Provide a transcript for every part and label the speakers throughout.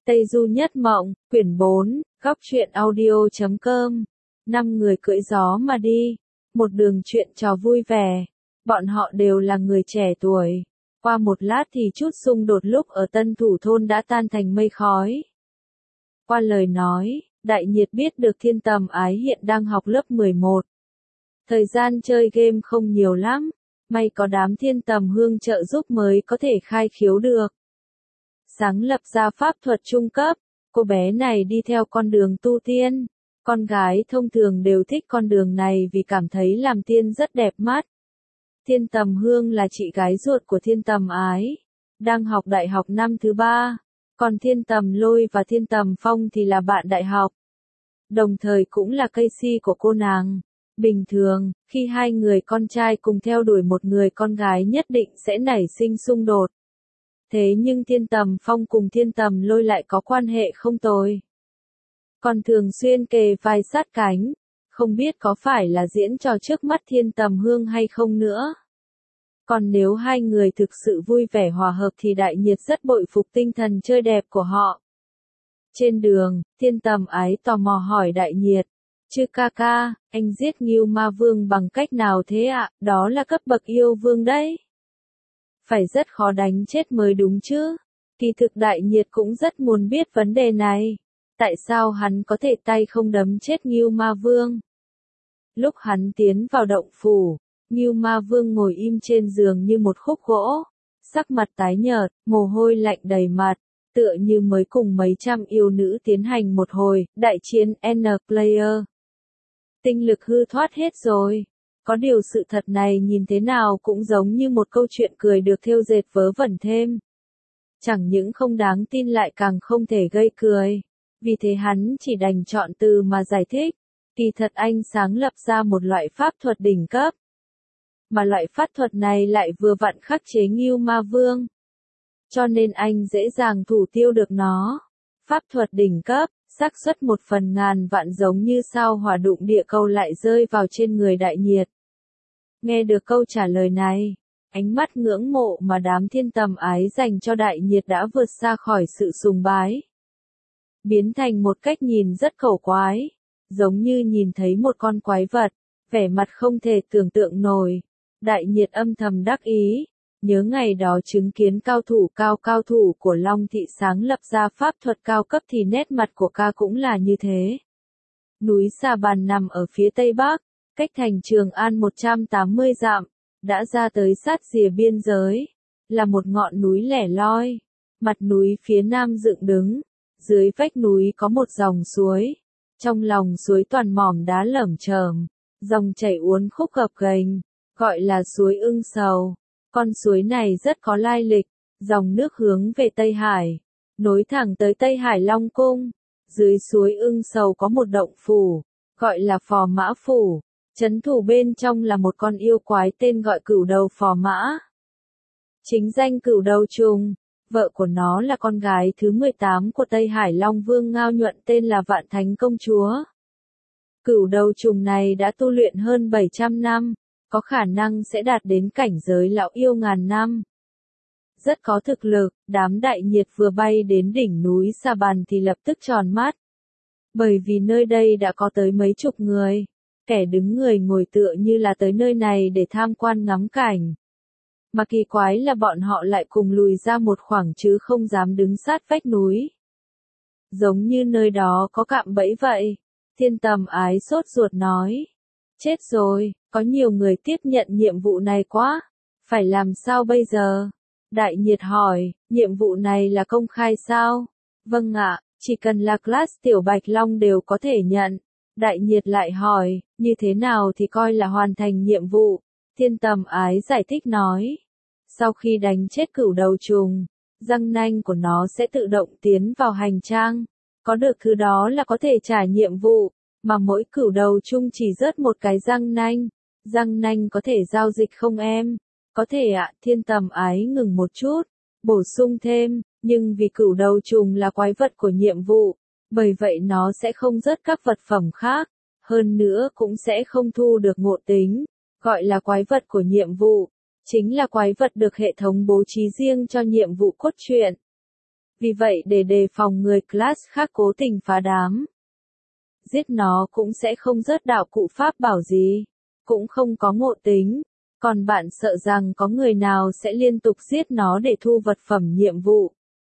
Speaker 1: Tây Du Nhất Mộng, quyển 4, góc truyện audio.com. 5 người cưỡi gió mà đi, một đường chuyện trò vui vẻ. Bọn họ đều là người trẻ tuổi. Qua một lát thì chút xung đột lúc ở Tân Thủ Thôn đã tan thành mây khói. Qua lời nói, Đại Nhiệt biết được Thiên Tầm Ái hiện đang học lớp 11. Thời gian chơi game không nhiều lắm, may có đám Thiên Tầm Hương trợ giúp mới có thể khai khiếu được. Sáng lập ra pháp thuật trung cấp, cô bé này đi theo con đường tu tiên. Con gái thông thường đều thích con đường này vì cảm thấy làm tiên rất đẹp mắt. Thiên Tầm Hương là chị gái ruột của Thiên Tầm Ái, đang học đại học năm thứ 3, còn Thiên Tầm Lôi và Thiên Tầm Phong thì là bạn đại học. Đồng thời cũng là cây si của cô nàng. Bình thường, khi hai người con trai cùng theo đuổi một người con gái nhất định sẽ nảy sinh xung đột. Thế nhưng Thiên Tầm Phong cùng Thiên Tầm Lôi lại có quan hệ không tồi. Còn thường xuyên kề vai sát cánh, không biết có phải là diễn trò trước mắt Thiên Tầm Hương hay không nữa. Còn nếu hai người thực sự vui vẻ hòa hợp thì Đại Nhiệt rất bội phục tinh thần chơi đẹp của họ. Trên đường, Thiên Tầm Ái tò mò hỏi Đại Nhiệt, "Chứ ca ca, anh giết Ngưu Ma Vương bằng cách nào thế ạ?" "Đó là cấp bậc yêu vương đấy. Phải rất khó đánh chết mới đúng chứ." Kỳ thực Đại Nhiệt cũng rất muốn biết vấn đề này. Tại sao hắn có thể tay không đấm chết Ngưu Ma Vương? Lúc hắn tiến vào động phủ, Ngưu Ma Vương ngồi im trên giường như một khúc gỗ, sắc mặt tái nhợt, mồ hôi lạnh đầy mặt, tựa như mới cùng mấy trăm yêu nữ tiến hành một hồi đại chiến N-player. Tinh lực hư thoát hết rồi. Có điều sự thật này nhìn thế nào cũng giống như một câu chuyện cười được thêu dệt vớ vẩn thêm. Chẳng những không đáng tin lại càng không thể gây cười. Vì thế hắn chỉ đành chọn từ mà giải thích. Kỳ thật anh sáng lập ra một loại pháp thuật đỉnh cấp. Mà loại pháp thuật này lại vừa vặn khắc chế Ngưu Ma Vương. Cho nên anh dễ dàng thủ tiêu được nó. Pháp thuật đỉnh cấp, xác suất 1/1000 vạn giống như sao hỏa đụng địa cầu lại rơi vào trên người Đại Nhiệt. Nghe được câu trả lời này, ánh mắt ngưỡng mộ mà đám Thiên Tầm Ái dành cho Đại Nhiệt đã vượt xa khỏi sự sùng bái. Biến thành một cách nhìn rất khẩu quái, giống như nhìn thấy một con quái vật, vẻ mặt không thể tưởng tượng nổi. Đại Nhiệt âm thầm đắc ý, nhớ ngày đó chứng kiến cao thủ của Long Thị sáng lập ra pháp thuật cao cấp thì nét mặt của ca cũng là như thế. Núi Sa Bàn nằm ở phía tây bắc, cách thành Trường An 180 dặm, đã ra tới sát rìa biên giới, là một ngọn núi lẻ loi, mặt núi phía nam dựng đứng, dưới vách núi có một dòng suối, trong lòng suối toàn mỏm đá lởm chởm, dòng chảy uốn khúc gập ghềnh, gọi là suối Ưng Sầu. Con suối này rất có lai lịch, dòng nước hướng về Tây Hải, nối thẳng tới Tây Hải Long Cung. Dưới suối Ưng Sầu có một động phủ, gọi là Phò Mã Phủ, trấn thủ bên trong là một con yêu quái tên gọi Cửu Đầu Phò Mã. Chính danh Cửu Đầu Trùng, vợ của nó là con gái thứ 18 của Tây Hải Long Vương Ngao Nhuận tên là Vạn Thánh Công Chúa. Cửu Đầu Trùng này đã tu luyện hơn 700 năm. Có khả năng sẽ đạt đến cảnh giới lão yêu ngàn năm. Rất có thực lực, đám Đại Nhiệt vừa bay đến đỉnh núi Sa Bàn thì lập tức tròn mắt. Bởi vì nơi đây đã có tới mấy chục người, kẻ đứng người ngồi tựa như là tới nơi này để tham quan ngắm cảnh. Mà kỳ quái là bọn họ lại cùng lùi ra một khoảng chứ không dám đứng sát vách núi. Giống như nơi đó có cạm bẫy vậy. Thiên Tầm Ái sốt ruột nói. Chết rồi, có nhiều người tiếp nhận nhiệm vụ này quá. Phải làm sao bây giờ? Đại Nhiệt hỏi, nhiệm vụ này là công khai sao? Vâng ạ, chỉ cần là class tiểu Bạch Long đều có thể nhận. Đại Nhiệt lại hỏi, như thế nào thì coi là hoàn thành nhiệm vụ? Thiên Tầm Ái giải thích nói. Sau khi đánh chết Cửu Đầu Trùng, răng nanh của nó sẽ tự động tiến vào hành trang. Có được thứ đó là có thể trả nhiệm vụ. Mà mỗi cửu đầu chung chỉ rớt một cái răng nanh. Răng nanh có thể giao dịch không em? Có thể ạ. Thiên Tầm Ái ngừng một chút, bổ sung thêm, nhưng vì cửu đầu trùng là quái vật của nhiệm vụ, bởi vậy nó sẽ không rớt các vật phẩm khác, hơn nữa cũng sẽ không thu được ngộ tính, gọi là quái vật của nhiệm vụ, chính là quái vật được hệ thống bố trí riêng cho nhiệm vụ cốt truyện. Vì vậy để đề phòng người class khác cố tình phá đám, giết nó cũng sẽ không rớt đạo cụ pháp bảo gì, cũng không có ngộ tính. Còn bạn sợ rằng có người nào sẽ liên tục giết nó để thu vật phẩm nhiệm vụ.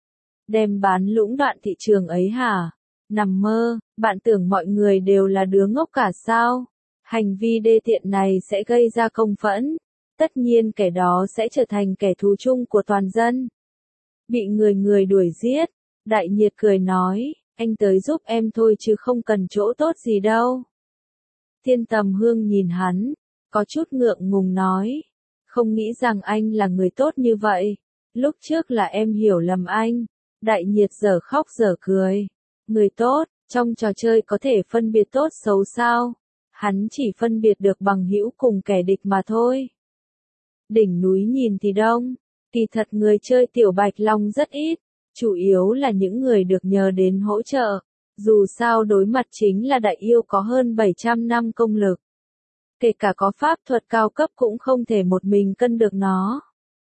Speaker 1: Đem bán lũng đoạn thị trường ấy hả? Nằm mơ, bạn tưởng mọi người đều là đứa ngốc cả sao? Hành vi đê tiện này sẽ gây ra công phẫn. Tất nhiên kẻ đó sẽ trở thành kẻ thù chung của toàn dân. Bị người đuổi giết, Đại Nhiệt cười nói, anh tới giúp em thôi chứ không cần chỗ tốt gì đâu. Thiên Tầm Hương nhìn hắn, có chút ngượng ngùng nói, không nghĩ rằng anh là người tốt như vậy. Lúc trước là em hiểu lầm anh. Đại Nhiệt dở khóc dở cười. Người tốt, trong trò chơi có thể phân biệt tốt xấu sao? Hắn chỉ phân biệt được bằng hữu cùng kẻ địch mà thôi. Đỉnh núi nhìn thì đông, kỳ thật người chơi Tiểu Bạch Long rất ít, chủ yếu là những người được nhờ đến hỗ trợ. Dù sao đối mặt chính là đại yêu có hơn 700 năm công lực. Kể cả có pháp thuật cao cấp cũng không thể một mình cân được nó.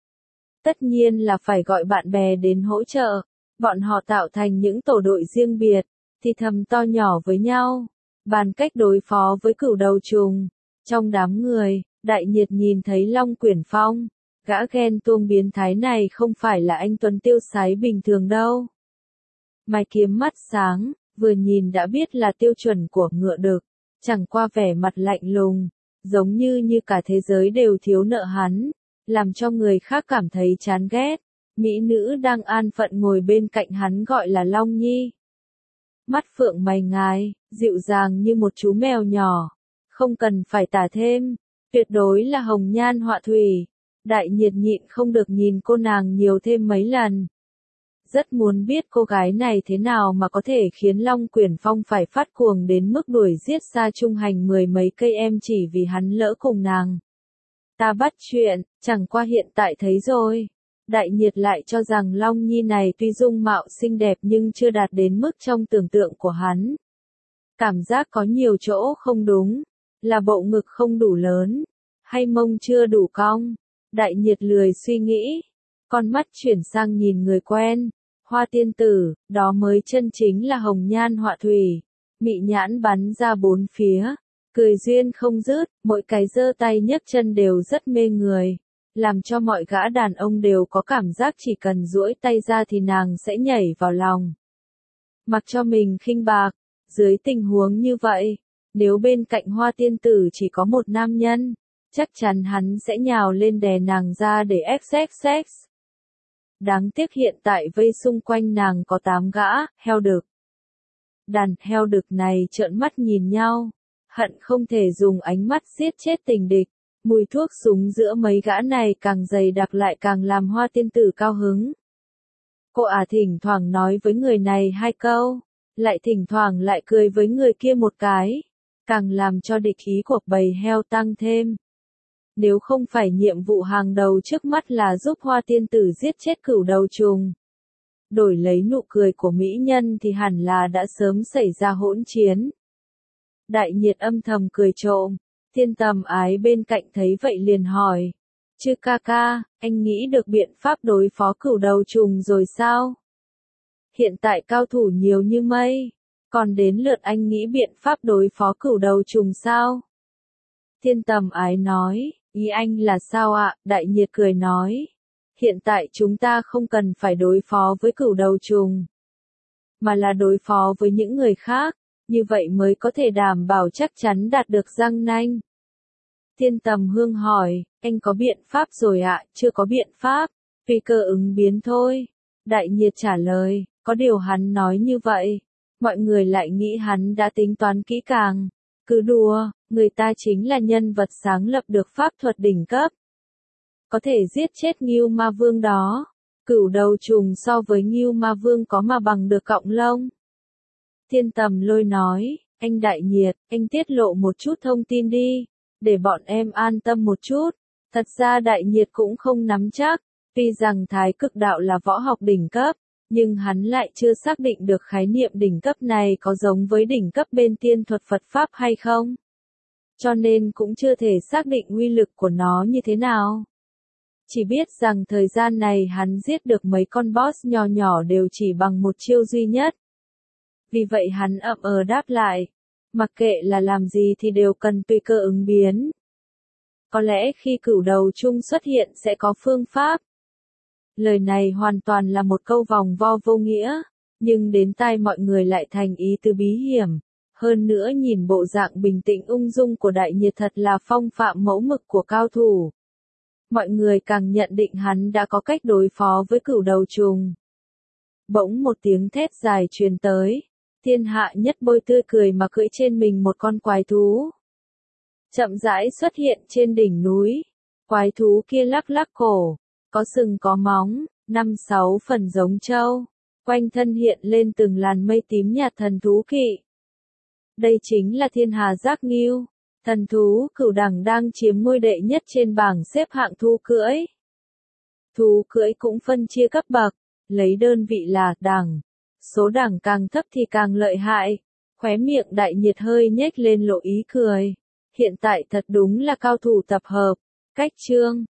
Speaker 1: Tất nhiên là phải gọi bạn bè đến hỗ trợ. Bọn họ tạo thành những tổ đội riêng biệt, thì thầm to nhỏ với nhau, bàn cách đối phó với cửu đầu trùng. Trong đám người, Đại Nhiệt nhìn thấy Long Quyển Phong, gã ghen tuông biến thái này không phải là anh Tuấn tiêu sái bình thường đâu. Mày kiếm mắt sáng, vừa nhìn đã biết là tiêu chuẩn của ngựa đực, chẳng qua vẻ mặt lạnh lùng, giống như cả thế giới đều thiếu nợ hắn, làm cho người khác cảm thấy chán ghét. Mỹ nữ đang an phận ngồi bên cạnh hắn gọi là Long Nhi. Mắt phượng mày ngài, dịu dàng như một chú mèo nhỏ, không cần phải tả thêm, tuyệt đối là hồng nhan họa thủy. Đại Nhiệt nhịn không được nhìn cô nàng nhiều thêm mấy lần. Rất muốn biết cô gái này thế nào mà có thể khiến Long Quyển Phong phải phát cuồng đến mức đuổi giết Sa Trung Hành 10 mấy cây em chỉ vì hắn lỡ cùng nàng. Ta bắt chuyện, chẳng qua hiện tại thấy rồi. Đại Nhiệt lại cho rằng Long Nhi này tuy dung mạo xinh đẹp nhưng chưa đạt đến mức trong tưởng tượng của hắn. Cảm giác có nhiều chỗ không đúng, là bộ ngực không đủ lớn, hay mông chưa đủ cong. Đại Nhiệt lười suy nghĩ, con mắt chuyển sang nhìn người quen, Hoa tiên tử, đó mới chân chính là hồng nhan họa thủy. Mị nhãn bắn ra bốn phía, cười duyên không dứt, mỗi cái giơ tay nhấc chân đều rất mê người. Làm cho mọi gã đàn ông đều có cảm giác chỉ cần duỗi tay ra thì nàng sẽ nhảy vào lòng. Mặc cho mình khinh bạc, dưới tình huống như vậy, nếu bên cạnh Hoa tiên tử chỉ có một nam nhân, chắc chắn hắn sẽ nhào lên đè nàng ra để xxx. Đáng tiếc hiện tại vây xung quanh nàng có 8 gã, heo đực. Đàn heo đực này trợn mắt nhìn nhau, hận không thể dùng ánh mắt giết chết tình địch. Mùi thuốc súng giữa mấy gã này càng dày đặc lại càng làm Hoa tiên tử cao hứng. Cô thỉnh thoảng nói với người này 2 câu, lại thỉnh thoảng lại cười với người kia một cái, càng làm cho địch ý của bầy heo tăng thêm. Nếu không phải nhiệm vụ hàng đầu trước mắt là giúp Hoa tiên tử giết chết cửu đầu trùng, đổi lấy nụ cười của mỹ nhân thì hẳn là đã sớm xảy ra hỗn chiến. Đại Nhiệt âm thầm cười trộm. Thiên Tầm Ái bên cạnh thấy vậy liền hỏi, chứ ca ca, anh nghĩ được biện pháp đối phó cửu đầu trùng rồi sao? Hiện tại cao thủ nhiều như mây, còn đến lượt anh nghĩ biện pháp đối phó cửu đầu trùng sao? Thiên Tầm Ái nói, ý anh là sao ạ? Đại Nhiệt cười nói, hiện tại chúng ta không cần phải đối phó với cửu đầu trùng, mà là đối phó với những người khác. Như vậy mới có thể đảm bảo chắc chắn đạt được răng nanh. Thiên Tầm Hương hỏi, anh có biện pháp rồi ạ? Chưa có biện pháp, tùy cơ ứng biến thôi. Đại Nhiệt trả lời, có điều hắn nói như vậy, mọi người lại nghĩ hắn đã tính toán kỹ càng. Cứ đùa, người ta chính là nhân vật sáng lập được pháp thuật đỉnh cấp. Có thể giết chết Ngưu Ma Vương đó. Cửu đầu trùng so với Ngưu Ma Vương có mà bằng được cọng lông. Thiên Tầm Lôi nói, anh Đại Nhiệt, anh tiết lộ một chút thông tin đi, để bọn em an tâm một chút. Thật ra Đại Nhiệt cũng không nắm chắc, tuy rằng Thái Cực Đạo là võ học đỉnh cấp, nhưng hắn lại chưa xác định được khái niệm đỉnh cấp này có giống với đỉnh cấp bên tiên thuật Phật Pháp hay không. Cho nên cũng chưa thể xác định uy lực của nó như thế nào. Chỉ biết rằng thời gian này hắn giết được mấy con boss nhỏ nhỏ đều chỉ bằng một chiêu duy nhất. Vì vậy hắn ậm đáp lại. Mặc kệ là làm gì thì đều cần tùy cơ ứng biến. Có lẽ khi cửu đầu chung xuất hiện sẽ có phương pháp. Lời này hoàn toàn là một câu vòng vo vô nghĩa, nhưng đến tai mọi người lại thành ý tứ bí hiểm. Hơn nữa nhìn bộ dạng bình tĩnh ung dung của Đại Nhiệt thật là phong phạm mẫu mực của cao thủ. Mọi người càng nhận định hắn đã có cách đối phó với cửu đầu trùng. Bỗng một tiếng thét dài truyền tới. Thiên Hạ Nhất Bôi tươi cười mà cưỡi trên mình một con quái thú. Chậm rãi xuất hiện trên đỉnh núi. Quái thú kia lắc lắc cổ, có sừng có móng, 5-6 phần giống trâu. Quanh thân hiện lên từng làn mây tím nhạt thần thú kỵ. Đây chính là Thiên Hà Giác Ngưu, thần thú cửu đẳng đang chiếm ngôi đệ nhất trên bảng xếp hạng thú cưỡi. Thú cưỡi cũng phân chia cấp bậc, lấy đơn vị là đẳng. Số đẳng càng thấp thì càng lợi hại. Khóe miệng Đại Nhiệt hơi nhếch lên lộ ý cười. Hiện tại thật đúng là cao thủ tập hợp. Cách chương